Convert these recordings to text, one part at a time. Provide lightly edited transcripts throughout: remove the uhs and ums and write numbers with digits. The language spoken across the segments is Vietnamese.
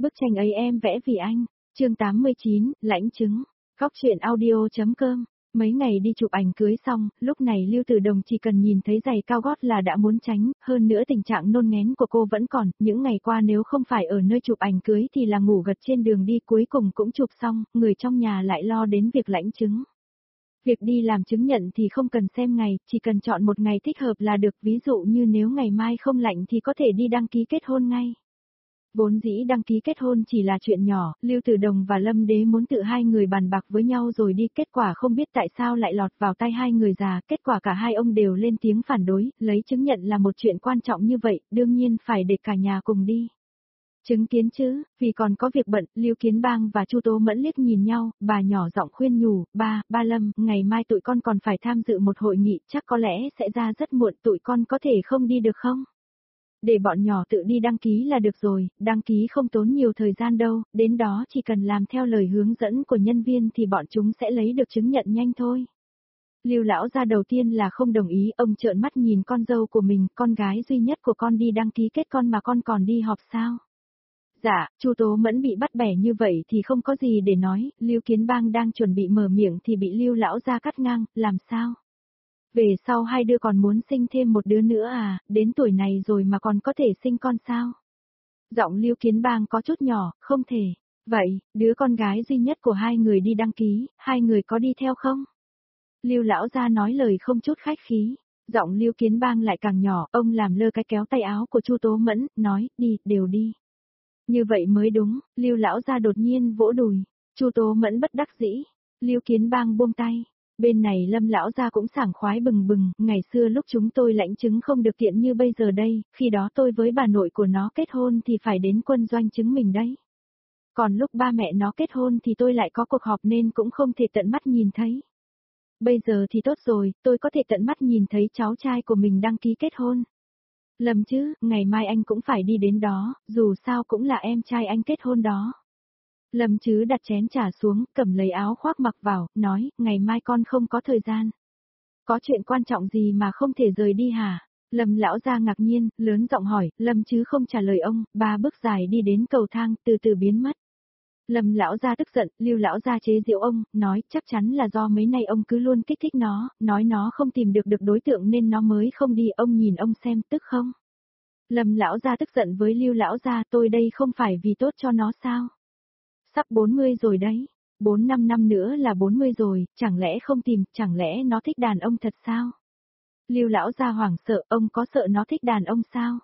Bức tranh ấy em vẽ vì anh. Chương 89, lãnh chứng. Góc truyện audio.com. Mấy ngày đi chụp ảnh cưới xong, lúc này Lưu Tử Đồng chỉ cần nhìn thấy giày cao gót là đã muốn tránh, hơn nữa tình trạng nôn nghén của cô vẫn còn, những ngày qua nếu không phải ở nơi chụp ảnh cưới thì là ngủ gật trên đường đi, cuối cùng cũng chụp xong, người trong nhà lại lo đến việc lãnh chứng. Việc đi làm chứng nhận thì không cần xem ngày, chỉ cần chọn một ngày thích hợp là được, ví dụ như nếu ngày mai không lạnh thì có thể đi đăng ký kết hôn ngay. Vốn dĩ đăng ký kết hôn chỉ là chuyện nhỏ, Lưu Tử Đồng và Lâm Đế muốn tự hai người bàn bạc với nhau rồi đi, kết quả không biết tại sao lại lọt vào tay hai người già, kết quả cả hai ông đều lên tiếng phản đối, lấy chứng nhận là một chuyện quan trọng như vậy, đương nhiên phải để cả nhà cùng đi. Chứng kiến chứ, vì còn có việc bận, Lưu Kiến Bang và Chu Tố Mẫn liếc nhìn nhau, bà nhỏ giọng khuyên nhủ, ba Lâm, ngày mai tụi con còn phải tham dự một hội nghị, chắc có lẽ sẽ ra rất muộn, tụi con có thể không đi được không? Để bọn nhỏ tự đi đăng ký là được rồi, đăng ký không tốn nhiều thời gian đâu, đến đó chỉ cần làm theo lời hướng dẫn của nhân viên thì bọn chúng sẽ lấy được chứng nhận nhanh thôi. Lưu lão gia đầu tiên là không đồng ý, ông trợn mắt nhìn con dâu của mình, con gái duy nhất của con đi đăng ký kết con mà con còn đi họp sao? Dạ, Chu Tố Mẫn bị bắt bẻ như vậy thì không có gì để nói, Lưu Kiến Bang đang chuẩn bị mở miệng thì bị Lưu lão gia cắt ngang, làm sao? Về sau hai đứa còn muốn sinh thêm một đứa nữa à, đến tuổi này rồi mà còn có thể sinh con sao? Giọng Lưu Kiến Bang có chút nhỏ, không thể. Vậy, đứa con gái duy nhất của hai người đi đăng ký, hai người có đi theo không? Lưu lão gia nói lời không chút khách khí. Giọng Lưu Kiến Bang lại càng nhỏ, ông làm lơ cái kéo tay áo của Chu Tố Mẫn, nói, đi, đều đi. Như vậy mới đúng, Lưu lão gia đột nhiên vỗ đùi. Chu Tố Mẫn bất đắc dĩ. Lưu Kiến Bang buông tay. Bên này Lâm lão gia cũng sảng khoái bừng bừng, ngày xưa lúc chúng tôi lãnh chứng không được tiện như bây giờ đây, khi đó tôi với bà nội của nó kết hôn thì phải đến quân doanh chứng mình đấy. Còn lúc ba mẹ nó kết hôn thì tôi lại có cuộc họp nên cũng không thể tận mắt nhìn thấy. Bây giờ thì tốt rồi, tôi có thể tận mắt nhìn thấy cháu trai của mình đăng ký kết hôn. Lâm chứ, ngày mai anh cũng phải đi đến đó, dù sao cũng là em trai anh kết hôn đó. Lâm chứ đặt chén trà xuống, cầm lấy áo khoác mặc vào, nói, ngày mai con không có thời gian. Có chuyện quan trọng gì mà không thể rời đi hả? Lâm lão gia ngạc nhiên, lớn giọng hỏi, Lâm chứ không trả lời ông, ba bước dài đi đến cầu thang, từ từ biến mất. Lâm lão gia tức giận, Lưu lão gia chế giễu ông, nói, chắc chắn là do mấy nay ông cứ luôn kích thích nó, nói nó không tìm được đối tượng nên nó mới không đi, ông nhìn ông xem, tức không? Lâm lão gia tức giận với Lưu lão gia, tôi đây không phải vì tốt cho nó sao? Sắp 40 rồi đấy, 4-5 năm nữa là 40 rồi, chẳng lẽ không tìm, chẳng lẽ nó thích đàn ông thật sao? Lưu lão gia hoảng sợ, ông có sợ nó thích đàn ông sao?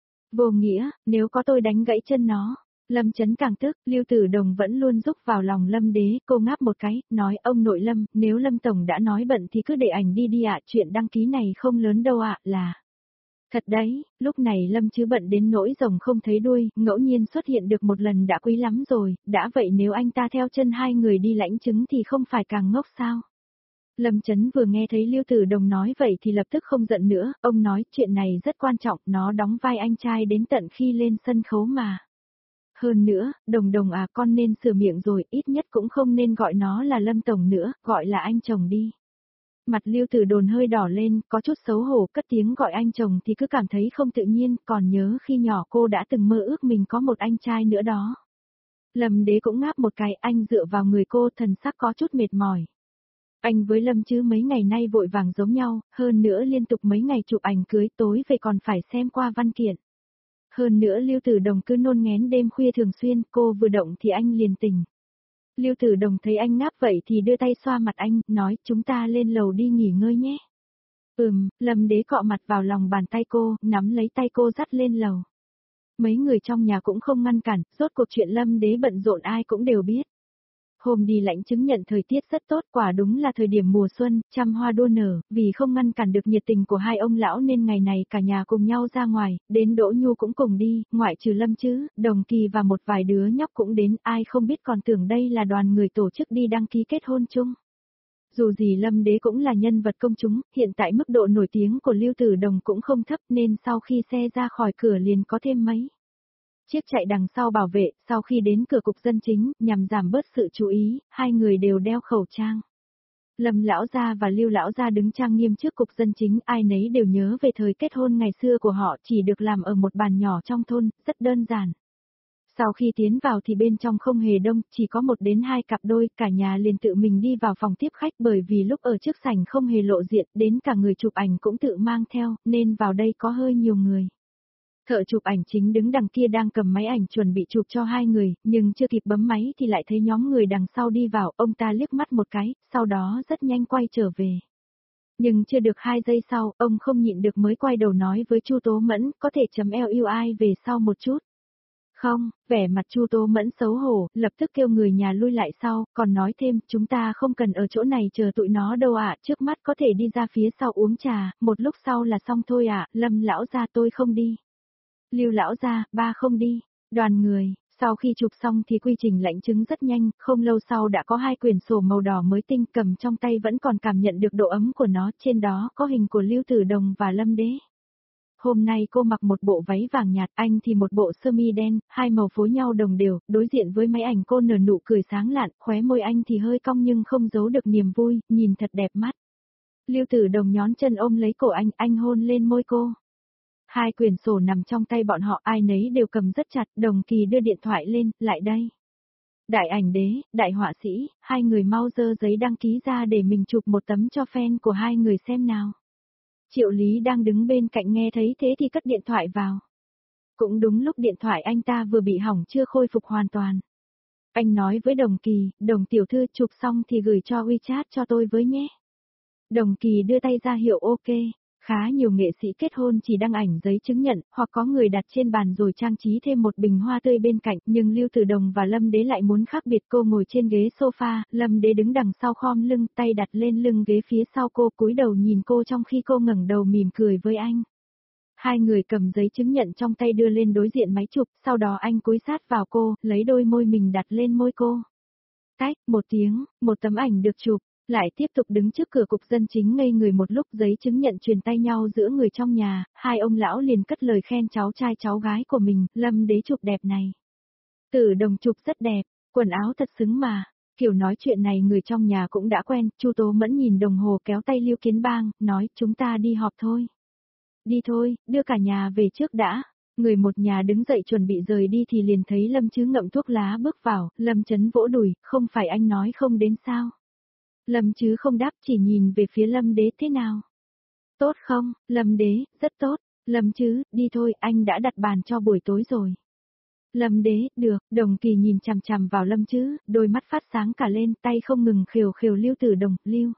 Vô nghĩa, nếu có tôi đánh gãy chân nó. Lâm Chấn càng tức, Lưu Tử Đồng vẫn luôn rúc vào lòng Lâm Đế, cô ngáp một cái, nói, ông nội Lâm, nếu Lâm Tổng đã nói bận thì cứ để ảnh đi ạ, chuyện đăng ký này không lớn đâu ạ, là... Thật đấy, lúc này Lâm chứ bận đến nỗi rồng không thấy đuôi, ngẫu nhiên xuất hiện được một lần đã quý lắm rồi, đã vậy nếu anh ta theo chân hai người đi lãnh chứng thì không phải càng ngốc sao? Lâm Chấn vừa nghe thấy Lưu Tử Đồng nói vậy thì lập tức không giận nữa, ông nói chuyện này rất quan trọng, nó đóng vai anh trai đến tận khi lên sân khấu mà. Hơn nữa, Đồng à, con nên sửa miệng rồi, ít nhất cũng không nên gọi nó là Lâm Tổng nữa, gọi là anh chồng đi. Mặt Lưu Tử Đồn hơi đỏ lên, có chút xấu hổ, cất tiếng gọi anh chồng thì cứ cảm thấy không tự nhiên, còn nhớ khi nhỏ cô đã từng mơ ước mình có một anh trai nữa đó. Lâm Đế cũng ngáp một cái, anh dựa vào người cô, thần sắc có chút mệt mỏi. Anh với Lâm chứ mấy ngày nay vội vàng giống nhau, hơn nữa liên tục mấy ngày chụp ảnh cưới, tối về còn phải xem qua văn kiện. Hơn nữa Lưu Tử Đồng cứ nôn nghén đêm khuya thường xuyên, cô vừa động thì anh liền tỉnh. Lưu Tử Đồng thấy anh ngáp vậy thì đưa tay xoa mặt anh, nói, chúng ta lên lầu đi nghỉ ngơi nhé. Lâm Đế cọ mặt vào lòng bàn tay cô, nắm lấy tay cô dắt lên lầu. Mấy người trong nhà cũng không ngăn cản, rốt cuộc chuyện Lâm Đế bận rộn ai cũng đều biết. Hôm đi lãnh chứng nhận thời tiết rất tốt, quả đúng là thời điểm mùa xuân, trăm hoa đua nở, vì không ngăn cản được nhiệt tình của hai ông lão nên ngày này cả nhà cùng nhau ra ngoài, đến Đỗ Nhu cũng cùng đi, ngoại trừ Lâm chứ, Đồng Kỳ và một vài đứa nhóc cũng đến, ai không biết còn tưởng đây là đoàn người tổ chức đi đăng ký kết hôn chung. Dù gì Lâm Đế cũng là nhân vật công chúng, hiện tại mức độ nổi tiếng của Lưu Tử Đồng cũng không thấp nên sau khi xe ra khỏi cửa liền có thêm mấy chiếc chạy đằng sau bảo vệ, sau khi đến cửa cục dân chính, nhằm giảm bớt sự chú ý, hai người đều đeo khẩu trang. Lâm lão gia và Lưu lão gia đứng trang nghiêm trước cục dân chính, ai nấy đều nhớ về thời kết hôn ngày xưa của họ, chỉ được làm ở một bàn nhỏ trong thôn, rất đơn giản. Sau khi tiến vào thì bên trong không hề đông, chỉ có 1 đến 2 cặp đôi, cả nhà liền tự mình đi vào phòng tiếp khách bởi vì lúc ở trước sảnh không hề lộ diện, đến cả người chụp ảnh cũng tự mang theo, nên vào đây có hơi nhiều người. Thợ chụp ảnh chính đứng đằng kia đang cầm máy ảnh chuẩn bị chụp cho 2 người, nhưng chưa kịp bấm máy thì lại thấy nhóm người đằng sau đi vào, ông ta liếc mắt một cái, sau đó rất nhanh quay trở về. Nhưng chưa được 2 giây sau, ông không nhịn được mới quay đầu nói với Chu Tố Mẫn, có thể chấm LUI về sau một chút. Không, vẻ mặt Chu Tố Mẫn xấu hổ, lập tức kêu người nhà lui lại sau, còn nói thêm, chúng ta không cần ở chỗ này chờ tụi nó đâu ạ, trước mắt có thể đi ra phía sau uống trà, một lúc sau là xong thôi ạ, Lâm lão gia tôi không đi. Lưu lão gia, ba không đi. Đoàn người, sau khi chụp xong thì quy trình lãnh chứng rất nhanh, không lâu sau đã có 2 quyển sổ màu đỏ mới tinh cầm trong tay vẫn còn cảm nhận được độ ấm của nó, trên đó có hình của Lưu Tử Đồng và Lâm Đế. Hôm nay cô mặc một bộ váy vàng nhạt, anh thì một bộ sơ mi đen, 2 màu phối nhau đồng đều, đối diện với máy ảnh cô nở nụ cười sáng lạn, khóe môi anh thì hơi cong nhưng không giấu được niềm vui, nhìn thật đẹp mắt. Lưu Tử Đồng nhón chân ôm lấy cổ anh hôn lên môi cô. 2 quyển sổ nằm trong tay bọn họ, ai nấy đều cầm rất chặt, Đồng Kỳ đưa điện thoại lên, lại đây. Đại ảnh đế, đại họa sĩ, 2 người mau dơ giấy đăng ký ra để mình chụp một tấm cho fan của 2 người xem nào. Triệu Lý đang đứng bên cạnh nghe thấy thế thì cất điện thoại vào. Cũng đúng lúc điện thoại anh ta vừa bị hỏng chưa khôi phục hoàn toàn. Anh nói với Đồng Kỳ, Đồng tiểu thư chụp xong thì gửi cho WeChat cho tôi với nhé. Đồng Kỳ đưa tay ra hiệu ok. Khá nhiều nghệ sĩ kết hôn chỉ đăng ảnh giấy chứng nhận, hoặc có người đặt trên bàn rồi trang trí thêm một bình hoa tươi bên cạnh, nhưng Lưu Tử Đồng và Lâm Đế lại muốn khác biệt. Cô ngồi trên ghế sofa, Lâm Đế đứng đằng sau khom lưng, tay đặt lên lưng ghế phía sau cô, cúi đầu nhìn cô trong khi cô ngẩng đầu mỉm cười với anh. 2 người cầm giấy chứng nhận trong tay đưa lên đối diện máy chụp, sau đó anh cúi sát vào cô, lấy đôi môi mình đặt lên môi cô. Tách, một tiếng, một tấm ảnh được chụp. Lại tiếp tục đứng trước cửa cục dân chính ngây người một lúc, giấy chứng nhận truyền tay nhau giữa người trong nhà, 2 ông lão liền cất lời khen cháu trai cháu gái của mình, Lâm Đế chụp đẹp này. Tử Đồng chụp rất đẹp, quần áo thật xứng mà. Kiểu nói chuyện này người trong nhà cũng đã quen, Chu Tố Mẫn nhìn đồng hồ kéo tay Lưu Kiến Bang, nói chúng ta đi họp thôi. Đi thôi, đưa cả nhà về trước đã. Người một nhà đứng dậy chuẩn bị rời đi thì liền thấy Lâm Chứ ngậm thuốc lá bước vào, Lâm Chấn vỗ đùi, không phải anh nói không đến sao. Lâm Chứ không đáp, chỉ nhìn về phía Lâm Đế. Thế nào? Tốt không? Lâm Đế, rất tốt. Lâm Chứ, đi thôi, anh đã đặt bàn cho buổi tối rồi. Lâm Đế, được. Đồng Kỳ nhìn chằm chằm vào Lâm Chứ, đôi mắt phát sáng cả lên, tay không ngừng khều khều Lưu Tử Đồng, Lưu.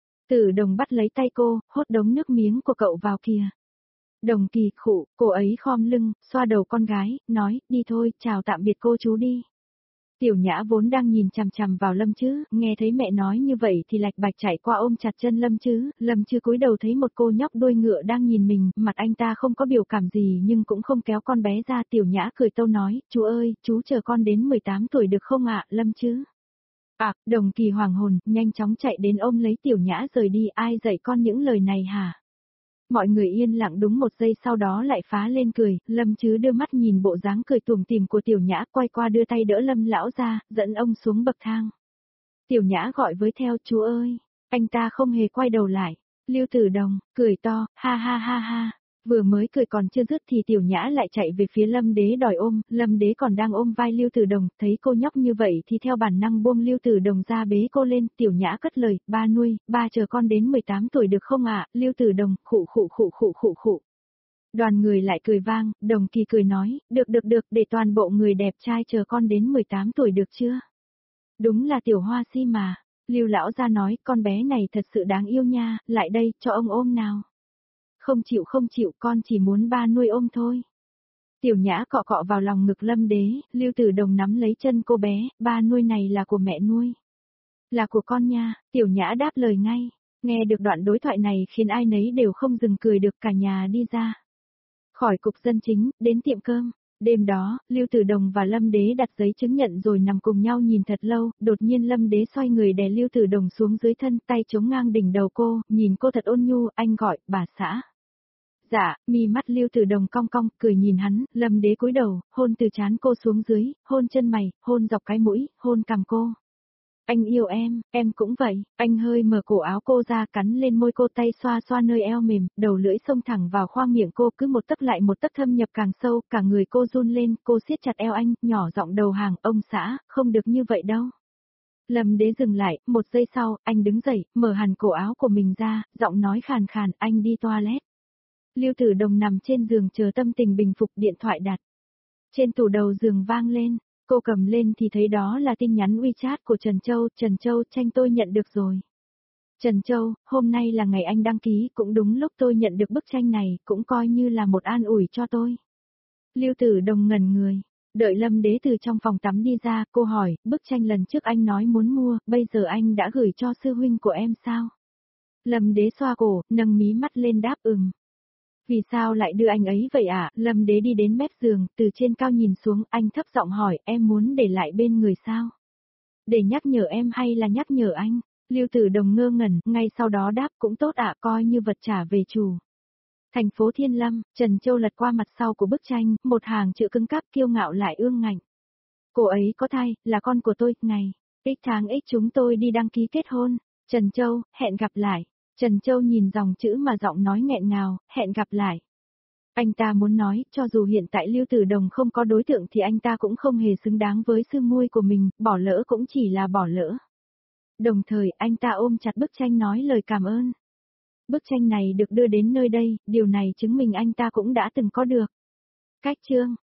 Tử Đồng bắt lấy tay cô, hốt đống nước miếng của cậu vào kìa. Đồng Kỳ khụ, cô ấy khom lưng, xoa đầu con gái, nói, đi thôi, chào tạm biệt cô chú đi. Tiểu Nhã vốn đang nhìn chằm chằm vào Lâm Chứ, nghe thấy mẹ nói như vậy thì lạch bạch chạy qua ôm chặt chân Lâm Chứ cúi đầu thấy một cô nhóc đuôi ngựa đang nhìn mình, mặt anh ta không có biểu cảm gì nhưng cũng không kéo con bé ra. Tiểu Nhã cười tâu nói, chú ơi, chú chờ con đến 18 tuổi được không ạ, Lâm Chứ? À, Đồng Kỳ hoàng hồn, nhanh chóng chạy đến ôm lấy Tiểu Nhã rời đi, ai dạy con những lời này hả? Mọi người yên lặng đúng 1 giây sau đó lại phá lên cười, Lâm Chứ đưa mắt nhìn bộ dáng cười tủm tỉm của Tiểu Nhã, quay qua đưa tay đỡ Lâm lão ra, dẫn ông xuống bậc thang. Tiểu Nhã gọi với theo, chú ơi, anh ta không hề quay đầu lại. Lưu Tử Đồng, cười to, ha ha ha ha. Vừa mới cười còn chưa dứt thì Tiểu Nhã lại chạy về phía Lâm Đế đòi ôm, Lâm Đế còn đang ôm vai Lưu Tử Đồng, thấy cô nhóc như vậy thì theo bản năng buông Lưu Tử Đồng ra bế cô lên. Tiểu Nhã cất lời, ba nuôi, ba chờ con đến 18 tuổi được không ạ? Lưu Tử Đồng, khụ khụ khụ khụ khụ khụ. Đoàn người lại cười vang, Đồng Kỳ cười nói, được, để toàn bộ người đẹp trai chờ con đến 18 tuổi được chưa? Đúng là Tiểu Hoa Si mà. Lưu lão gia nói, con bé này thật sự đáng yêu nha, lại đây, cho ông ôm nào. Không chịu, con chỉ muốn ba nuôi ôm thôi. Tiểu Nhã cọ cọ vào lòng ngực Lâm Đế, Lưu Tử Đồng nắm lấy chân cô bé, ba nuôi này là của mẹ nuôi. Là của con nha, Tiểu Nhã đáp lời ngay. Nghe được đoạn đối thoại này khiến ai nấy đều không dừng cười được, cả nhà đi ra. Khỏi cục dân chính, đến tiệm cơm. Đêm đó, Lưu Tử Đồng và Lâm Đế đặt giấy chứng nhận rồi nằm cùng nhau nhìn thật lâu, đột nhiên Lâm Đế xoay người đè Lưu Tử Đồng xuống dưới thân, tay chống ngang đỉnh đầu cô, nhìn cô thật ôn nhu, anh gọi, bà xã. Dạ, mi mắt Lưu Tử Đồng cong cong, cười nhìn hắn, Lâm Đế cúi đầu, hôn từ trán cô xuống dưới, hôn chân mày, hôn dọc cái mũi, hôn cằm cô. Anh yêu em cũng vậy, anh hơi mở cổ áo cô ra cắn lên môi cô tay xoa xoa nơi eo mềm, đầu lưỡi xông thẳng vào khoang miệng cô cứ một tấc lại một tấc thâm nhập càng sâu, cả người cô run lên, cô siết chặt eo anh, nhỏ giọng đầu hàng, ông xã, không được như vậy đâu. Lâm Đế dừng lại, một giây sau, anh đứng dậy, mở hẳn cổ áo của mình ra, giọng nói khàn khàn, anh đi toilet. Lưu Tử Đồng nằm trên giường chờ tâm tình bình phục, điện thoại đặt. Trên tủ đầu giường vang lên, cô cầm lên thì thấy đó là tin nhắn WeChat của Trần Châu, tranh tôi nhận được rồi. Trần Châu, hôm nay là ngày anh đăng ký, cũng đúng lúc tôi nhận được bức tranh này, cũng coi như là một an ủi cho tôi. Lưu Tử Đồng ngẩn người, đợi Lâm Đế từ trong phòng tắm đi ra, cô hỏi, bức tranh lần trước anh nói muốn mua, bây giờ anh đã gửi cho sư huynh của em sao? Lâm Đế xoa cổ, nâng mí mắt lên đáp Vì sao lại đưa anh ấy vậy ạ? Lâm Đế đi đến mép giường, từ trên cao nhìn xuống, anh thấp giọng hỏi, em muốn để lại bên người sao? Để nhắc nhở em hay là nhắc nhở anh? Lưu Tử Đồng ngơ ngẩn, ngay sau đó đáp cũng tốt ạ, coi như vật trả về chủ. Thành phố Thiên Lâm, Trần Châu lật qua mặt sau của bức tranh, một hàng chữ cứng cáp kiêu ngạo lại ương ngạnh. Cô ấy có thai, là con của tôi, ngày, x tháng x chúng tôi đi đăng ký kết hôn. Trần Châu, hẹn gặp lại. Trần Châu nhìn dòng chữ mà giọng nói nghẹn ngào, hẹn gặp lại. Anh ta muốn nói, cho dù hiện tại Lưu Tử Đồng không có đối tượng thì anh ta cũng không hề xứng đáng với sư muội của mình, bỏ lỡ cũng chỉ là bỏ lỡ. Đồng thời, anh ta ôm chặt bức tranh nói lời cảm ơn. Bức tranh này được đưa đến nơi đây, điều này chứng minh anh ta cũng đã từng có được. Cách chương